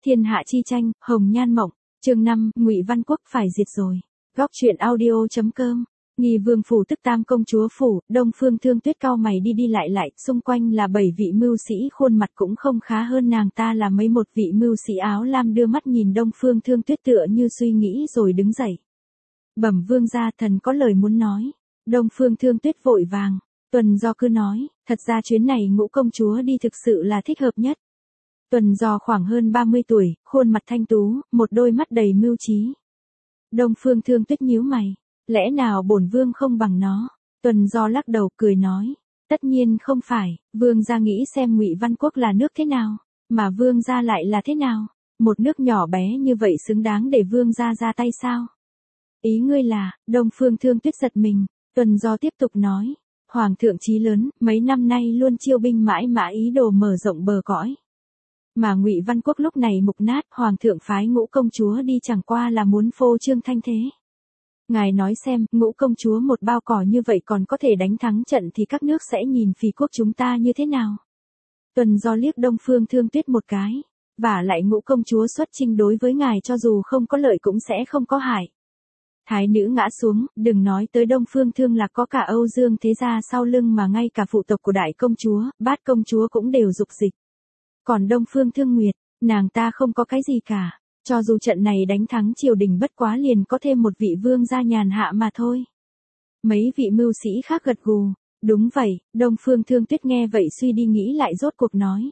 Thiên hạ chi tranh, hồng nhan mộng, chương 5, Ngụy Văn Quốc phải diệt rồi. Góc truyện audio.com. Nghi Vương phủ tức Tam công chúa phủ, Đông Phương Thương Tuyết cau mày đi đi lại, xung quanh là 7 vị mưu sĩ khuôn mặt cũng không khá hơn nàng ta là mấy một vị mưu sĩ áo lam đưa mắt nhìn Đông Phương Thương Tuyết tựa như suy nghĩ rồi đứng dậy. Bẩm vương gia, thần có lời muốn nói. Đông Phương Thương Tuyết vội vàng, Tuần Do cứ nói, thật ra chuyến này Ngũ công chúa đi thực sự là thích hợp nhất. Tuần Do khoảng hơn 30 tuổi, khuôn mặt thanh tú, một đôi mắt đầy mưu trí. Đông Phương Thương Tuyết nhíu mày, lẽ nào bổn vương không bằng nó? Tuần Do lắc đầu cười nói, tất nhiên không phải, vương gia nghĩ xem Ngụy Văn Quốc là nước thế nào, mà vương gia lại là thế nào? Một nước nhỏ bé như vậy xứng đáng để vương gia ra tay sao? Ý ngươi là? Đông Phương Thương Tuyết giật mình. Tuần Do tiếp tục nói, hoàng thượng chí lớn, mấy năm nay luôn chiêu binh mãi mã ý đồ mở rộng bờ cõi. Mà Ngụy Văn Quốc lúc này mục nát, hoàng thượng phái Ngũ công chúa đi chẳng qua là muốn phô trương thanh thế. Ngài nói xem, Ngũ công chúa một bao cỏ như vậy còn có thể đánh thắng trận thì các nước sẽ nhìn phỉ quốc chúng ta như thế nào? Tuần Do liếc Đông Phương Thương Tuyết một cái, vả lại Ngũ công chúa xuất chinh đối với ngài cho dù không có lợi cũng sẽ không có hại. Thái nữ ngã xuống, đừng nói tới Đông Phương Thương Lạc có cả Âu Dương thế gia sau lưng mà ngay cả phụ tộc của đại công chúa, bát công chúa cũng đều dục dịch. Còn Đông Phương Thương Nguyệt, nàng ta không có cái gì cả, cho dù trận này đánh thắng triều đình bất quá liền có thêm một vị vương gia nhàn hạ mà thôi. Mấy vị mưu sĩ khác gật gù, đúng vậy. Đông Phương Thương Tuyết nghe vậy suy đi nghĩ lại rốt cuộc nói.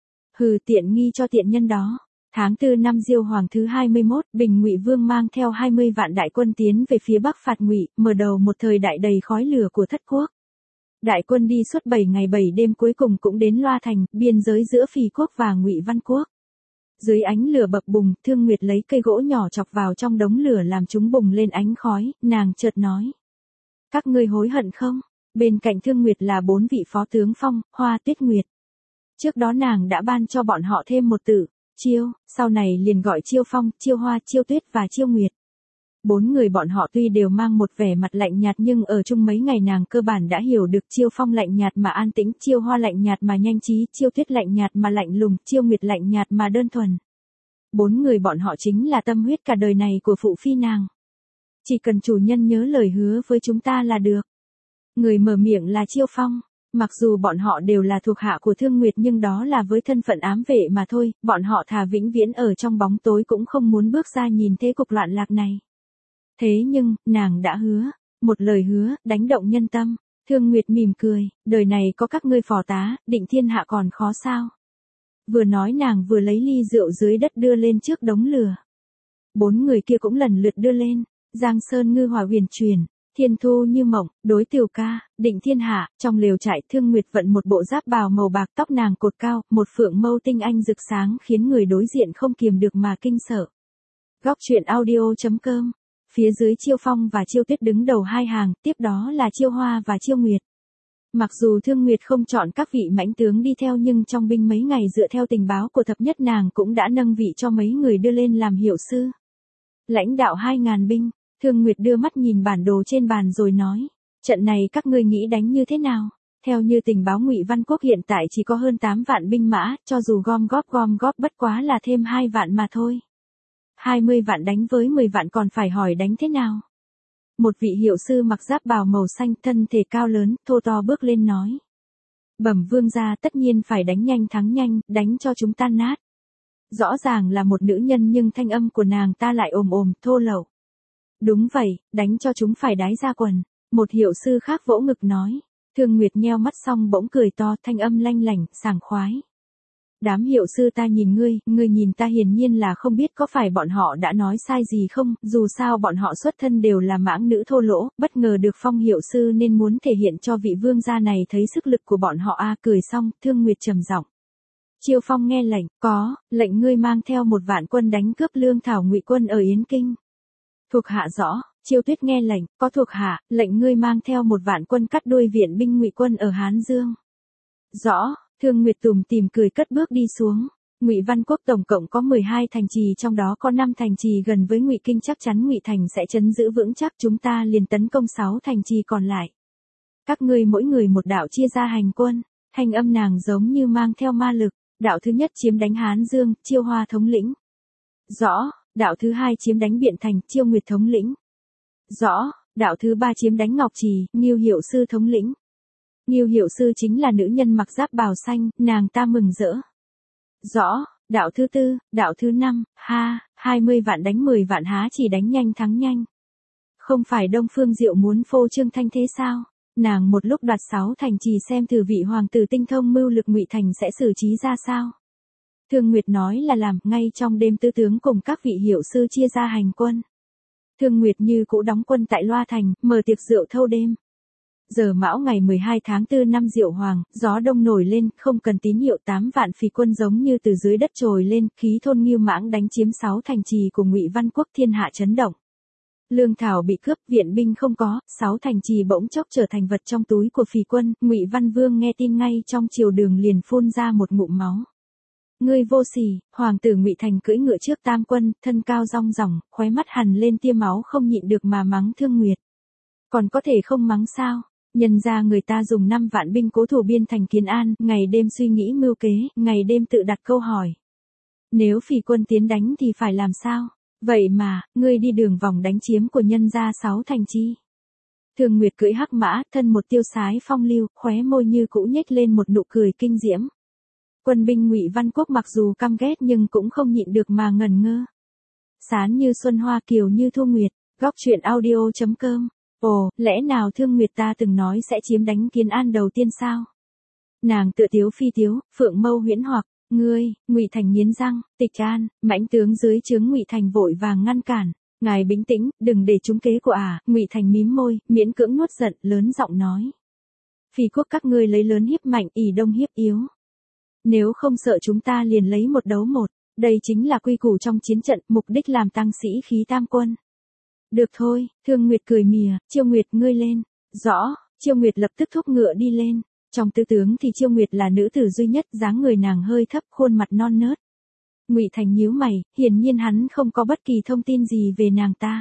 Hừ, tiện nghi cho tiện nhân đó. Tháng 4 năm Diêu Hoàng thứ 21, Bình Ngụy Vương mang theo 20 vạn đại quân tiến về phía bắc phạt Ngụy, mở đầu một thời đại đầy khói lửa của thất quốc. Đại quân đi suốt 7 ngày 7 đêm cuối cùng cũng đến Loa Thành, biên giới giữa Phỉ quốc và Ngụy Văn Quốc. Dưới ánh lửa bập bùng, Thương Nguyệt lấy cây gỗ nhỏ chọc vào trong đống lửa làm chúng bùng lên ánh khói, nàng chợt nói. Các ngươi hối hận không? Bên cạnh Thương Nguyệt là 4 vị phó tướng Phong, Hoa, Tuyết Nguyệt. Trước đó nàng đã ban cho bọn họ thêm một từ Chiêu, sau này liền gọi Chiêu Phong, Chiêu Hoa, Chiêu Tuyết và Chiêu Nguyệt. 4 người bọn họ tuy đều mang một vẻ mặt lạnh nhạt nhưng ở chung mấy ngày nàng cơ bản đã hiểu được Chiêu Phong lạnh nhạt mà an tĩnh, Chiêu Hoa lạnh nhạt mà nhanh trí, Chiêu Tuyết lạnh nhạt mà lạnh lùng, Chiêu Nguyệt lạnh nhạt mà đơn thuần. 4 người bọn họ chính là tâm huyết cả đời này của phụ phi nàng. Chỉ cần chủ nhân nhớ lời hứa với chúng ta là được. Người mở miệng là Chiêu Phong. Mặc dù bọn họ đều là thuộc hạ của Thương Nguyệt nhưng đó là với thân phận ám vệ mà thôi, bọn họ thà vĩnh viễn ở trong bóng tối cũng không muốn bước ra nhìn thế cục loạn lạc này. Thế nhưng, nàng đã hứa, một lời hứa, đánh động nhân tâm. Thương Nguyệt mỉm cười, đời này có các ngươi phò tá, định thiên hạ còn khó sao. Vừa nói nàng vừa lấy ly rượu dưới đất đưa lên trước đống lửa. 4 người kia cũng lần lượt đưa lên, Giang Sơn ngư hòa huyền truyền. Thiên thu như mộng, đối tiểu ca, định thiên hạ, trong lều trại Thương Nguyệt vận một bộ giáp bào màu bạc, tóc nàng cột cao, một phượng mâu tinh anh rực sáng khiến người đối diện không kiềm được mà kinh sợ. Góc truyện audio.com. Phía dưới Chiêu Phong và Chiêu Tuyết đứng đầu 2 hàng, tiếp đó là Chiêu Hoa và Chiêu Nguyệt. Mặc dù Thương Nguyệt không chọn các vị mãnh tướng đi theo nhưng trong binh mấy ngày dựa theo tình báo của thập nhất nàng cũng đã nâng vị cho mấy người đưa lên làm hiệu sư. Lãnh đạo 2.000 binh. Thương Nguyệt đưa mắt nhìn bản đồ trên bàn rồi nói, trận này các ngươi nghĩ đánh như thế nào? Theo như tình báo Ngụy Văn Quốc hiện tại chỉ có hơn 8 vạn binh mã, cho dù gom góp bất quá là thêm 2 vạn mà thôi. 20 vạn đánh với 10 vạn còn phải hỏi đánh thế nào? Một vị hiệu sư mặc giáp bào màu xanh, thân thể cao lớn, thô to bước lên nói. Bẩm vương gia, tất nhiên phải đánh nhanh thắng nhanh, đánh cho chúng tan nát. Rõ ràng là một nữ nhân nhưng thanh âm của nàng ta lại ồm thô lậu. Đúng vậy, đánh cho chúng phải đái ra quần. Một hiệu sư khác vỗ ngực nói. Thương Nguyệt nheo mắt xong bỗng cười to, thanh âm lanh lảnh, sảng khoái. Đám hiệu sư ta nhìn ngươi nhìn ta, hiển nhiên là không biết có phải bọn họ đã nói sai gì không, dù sao bọn họ xuất thân đều là mãng nữ thô lỗ, bất ngờ được phong hiệu sư nên muốn thể hiện cho vị vương gia này thấy sức lực của bọn họ. Cười xong, Thương Nguyệt trầm giọng. Chiêu Phong nghe lệnh, có, lệnh ngươi mang theo 1 vạn quân đánh cướp lương thảo Ngụy quân ở Yến Kinh. Thuộc hạ rõ. Chiêu Tuyết nghe lệnh, có thuộc hạ, lệnh ngươi mang theo 1 vạn quân cắt đuôi viện binh Ngụy quân ở Hán Dương. Rõ. Thương Nguyệt tủm tỉm cười cất bước đi xuống. Ngụy Văn Quốc tổng cộng có 12 thành trì, trong đó có 5 thành trì gần với Ngụy Kinh, chắc chắn Ngụy Thành sẽ trấn giữ vững chắc, chúng ta liền tấn công 6 thành trì còn lại. Các ngươi mỗi người một đạo chia ra hành quân. Thanh âm nàng giống như mang theo ma lực. đạo thứ nhất chiếm đánh Hán Dương, Chiêu Hoa thống lĩnh. Rõ, đạo thứ hai chiếm đánh Biện Thành, Chiêu Nguyệt thống lĩnh. Rõ, đạo thứ ba chiếm đánh Ngọc Trì, Ngưu Hiệu Sư thống lĩnh. Ngưu Hiệu Sư chính là nữ nhân mặc giáp bào xanh, nàng ta mừng rỡ. Rõ, đạo thứ tư, đạo thứ năm, 20 vạn đánh 10 vạn há chỉ đánh nhanh thắng nhanh. Không phải Đông Phương Diệu muốn phô trương thanh thế sao? Nàng một lúc đoạt 6 thành trì xem thử vị hoàng tử tinh thông mưu lực Ngụy Thành sẽ xử trí ra sao. Thương Nguyệt nói là làm, ngay trong đêm tứ tướng cùng các vị hiệu sư chia ra hành quân. Thương Nguyệt như cũ đóng quân tại Loa Thành, mở tiệc rượu thâu đêm. Giờ Mão ngày 12 tháng 4 năm Diệu Hoàng, gió đông nổi lên, không cần tín hiệu 8 vạn phỉ quân giống như từ dưới đất trồi lên, khí thôn Ngưu Mãng đánh chiếm 6 thành trì của Ngụy Văn Quốc, thiên hạ chấn động. Lương thảo bị cướp, viện binh không có, 6 thành trì bỗng chốc trở thành vật trong túi của phỉ quân. Ngụy Văn Vương nghe tin ngay trong triều đường liền phun ra một ngụm máu. Ngươi vô sỉ! Hoàng tử Ngụy Thành cưỡi ngựa trước tam quân, thân cao rong ròng, khóe mắt hằn lên tia máu không nhịn được mà mắng Thương Nguyệt. Còn có thể không mắng sao? Nhân ra người ta dùng 5 vạn binh cố thủ biên thành Kiến An, ngày đêm suy nghĩ mưu kế, ngày đêm tự đặt câu hỏi. Nếu phỉ quân tiến đánh thì phải làm sao? Vậy mà, ngươi đi đường vòng đánh chiếm của nhân ra 6 thành chi. Thương Nguyệt cưỡi hắc mã, thân một tiêu sái phong lưu, khóe môi như cũ nhếch lên một nụ cười kinh diễm. Quân binh Ngụy Văn Quốc mặc dù căm ghét nhưng cũng không nhịn được mà ngẩn ngơ. Sán như xuân hoa kiều như thu nguyệt, góc truyện audio.com. Ồ, lẽ nào Thương Nguyệt ta từng nói sẽ chiếm đánh Kiến An đầu tiên sao? Nàng tựa tiếu phi tiếu, phượng mâu huyễn hoặc, ngươi, Ngụy Thành nghiến răng, Tịch An, mãnh tướng dưới trướng Ngụy Thành vội vàng ngăn cản. Ngài bình tĩnh, đừng để trúng kế của Ngụy Thành mím môi, miễn cưỡng nuốt giận, lớn giọng nói. Phỉ quốc các ngươi lấy lớn hiếp mạnh, ỷ đông hiếp yếu. Nếu không sợ chúng ta liền lấy một đấu một, đây chính là quy củ trong chiến trận, mục đích làm tăng sĩ khí tam quân. Được thôi, Thương Nguyệt cười mỉa, Chiêu Nguyệt ngươi lên. Rõ, Chiêu Nguyệt lập tức thúc ngựa đi lên. Trong tứ tướng thì Chiêu Nguyệt là nữ tử duy nhất, dáng người nàng hơi thấp, khuôn mặt non nớt. Ngụy Thành nhíu mày, hiển nhiên hắn không có bất kỳ thông tin gì về nàng ta.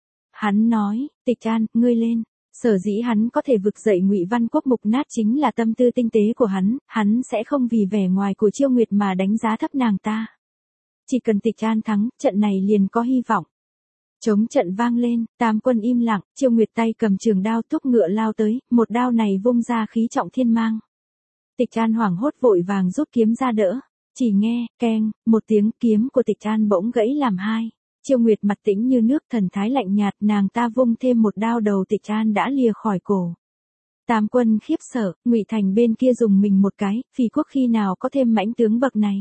Hắn nói, Tịch An, ngươi lên. Sở dĩ hắn có thể vực dậy Ngụy Văn Quốc mục nát chính là tâm tư tinh tế của hắn sẽ không vì vẻ ngoài của Chiêu Nguyệt mà đánh giá thấp nàng ta. Chỉ cần Tịch An thắng, trận này liền có hy vọng. Trống trận vang lên, tam quân im lặng, Chiêu Nguyệt tay cầm trường đao thúc ngựa lao tới, một đao này vung ra khí trọng thiên mang. Tịch An hoảng hốt vội vàng rút kiếm ra đỡ, chỉ nghe, keng, một tiếng kiếm của Tịch An bỗng gãy làm hai. Chiêu Nguyệt mặt tĩnh như nước, thần thái lạnh nhạt, nàng ta vung thêm một đao đầu Tịch An đã lìa khỏi cổ. Tam quân khiếp sợ, Ngụy Thành bên kia dùng mình một cái, phỉ quốc khi nào có thêm mãnh tướng bậc này.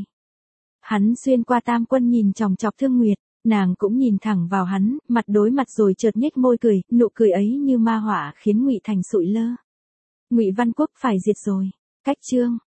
Hắn xuyên qua tam quân nhìn chòng chọc Thương Nguyệt, nàng cũng nhìn thẳng vào hắn, mặt đối mặt rồi chợt nhếch môi cười, nụ cười ấy như ma hỏa khiến Ngụy Thành sụi lơ. Ngụy Văn Quốc phải diệt rồi. Cách chương